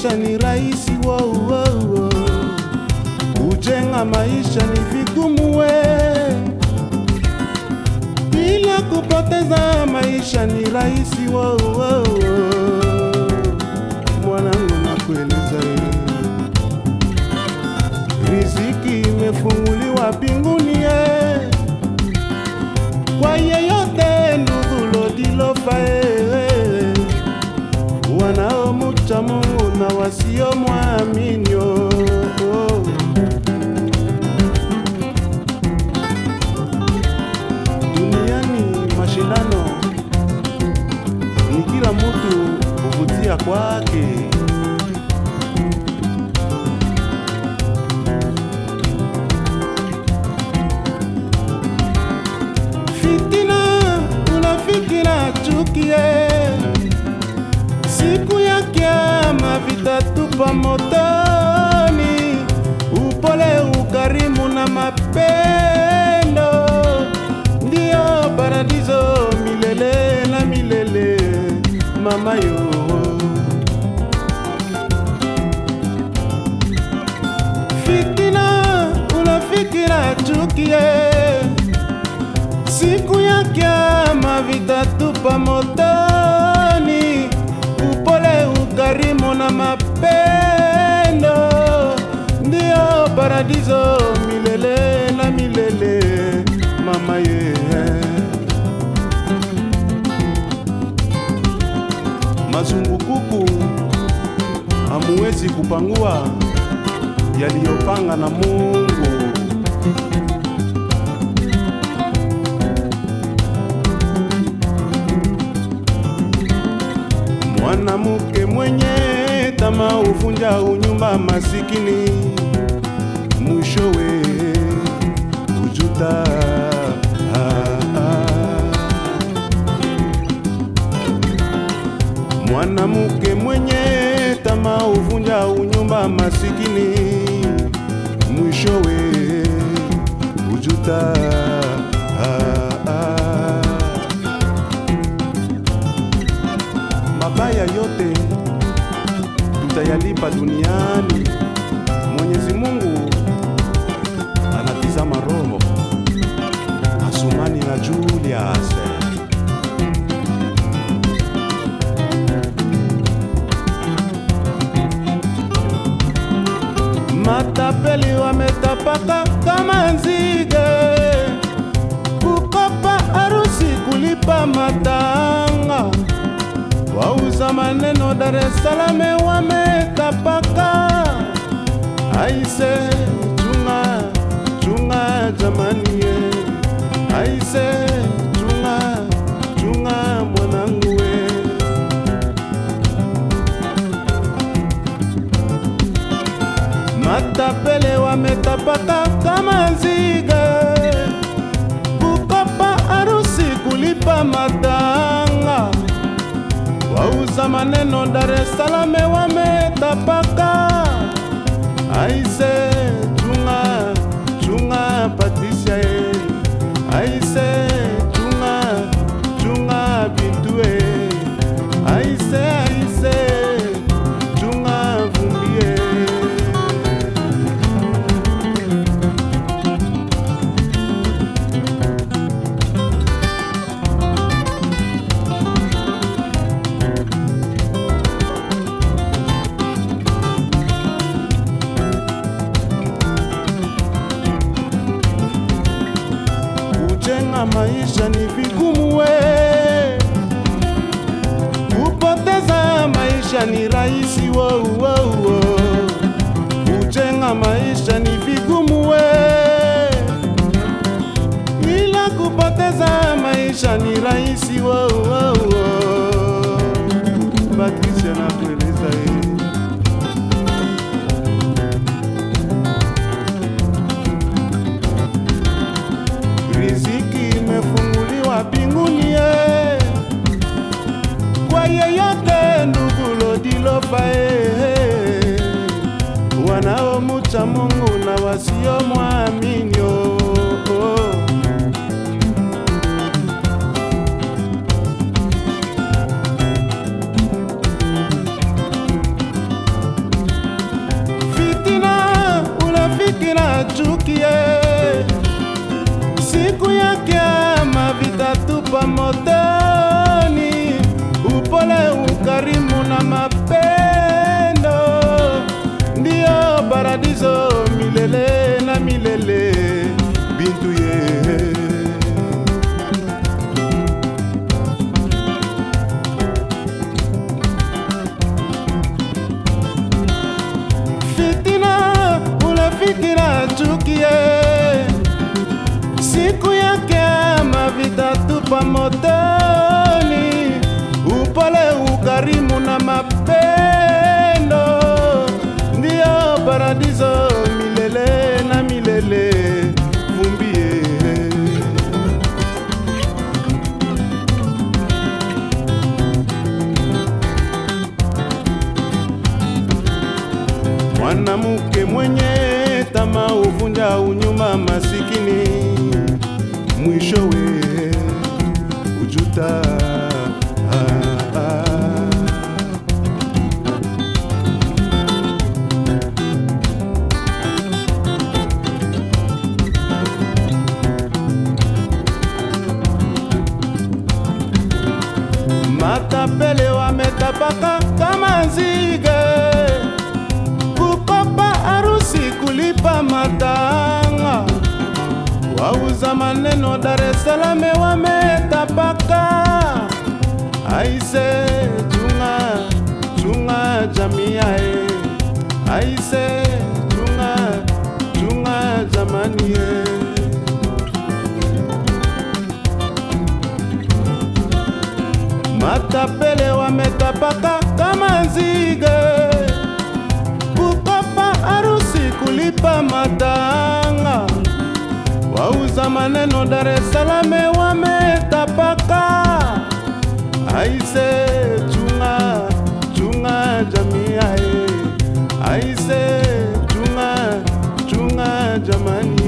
maisha ni rahisi, kujenga maisha ni vigumu we. Bila kupoteza maisha ni rahisi, mwanangu nakueleza, riziki imefunguliwa mbinguni kwa yeyote, ndugu Lodilofa, wanaomcha Mungu na wasiomwamini. Duniani mashindano ni kila mtu kuvutia kwake. Chukie siku ya Kiyama vitatupa motoni. Upole, ukarimu na mapendo ndio paradiso milele na milele, mama yo. Fitina, unafiki na chukie siku ya Kiyama vitatupa motoni. Upole, ukarimu na mapendo ndio paradiso milele na milele, mama ye. Mazumbukuku hamuwezi kupangua yaliyopanga na Mungu. Mwanamke mwenye tamaa uvunja unyumba masikini, mwishowe kujuta. Mwanamke mwenye tamaa uvunja unyumba masikini, mwishowe kujuta. Mabaya yote tutayalipa duniani. Mwenyezi Mungu anatizama roho. Asumani na Julius, matapeli wametapaka kama nzige, kukopa harusi, kulipa matanga. Wauza maneno Dar es Salaam wametapaka. Aise, chunga, chunga jamani ye. Aise, chunga, chunga mwanangu we. Matapele wametapaka kama nzige, kukopa harusi, kulipa matanga. Wauza maneno Dar es Salaam wametapaka. Aise, chunga, chunga Patricia ye. Aise, chunga, chunga Bintu ye. Aise, aise, chunga Vumbi ye. Kujenga maisha ni vigumu we, kupoteza maisha ni rahisi Kujenga maisha ni vigumu we, ila kupoteza maisha ni rahisi Patricia nakueleza riziki imefunguliwa mbinguni kwa yeyote, ndugu Lodilofa, wanaomcha Mungu na wasiomwamini. motoni, upole, ukarimu na mapendo ndio paradiso milele na milele. Bintu ye fitina, unafikira chukie, siku yake mavita tupa motoni, upole, ukarimu na mapendo ndio paradiso milele na milele. Vumbie mwanamke mwenye tamaa uvunja unyuma masikini, mwishowe ujuta. Matapele wametapaka kama nzige, kukopa harusi, kulipa matanga, wauza maneno Dar es Salaam wametapaka. Aise chunga, chunga jamia aise chunga, chunga jamani Matapele wametapaka kama nzige, kukopa harusi, kulipa matanga, wauza maneno Dar es Salaam wametapaka. Aise chunga, chunga jamia aise chunga, chunga jamani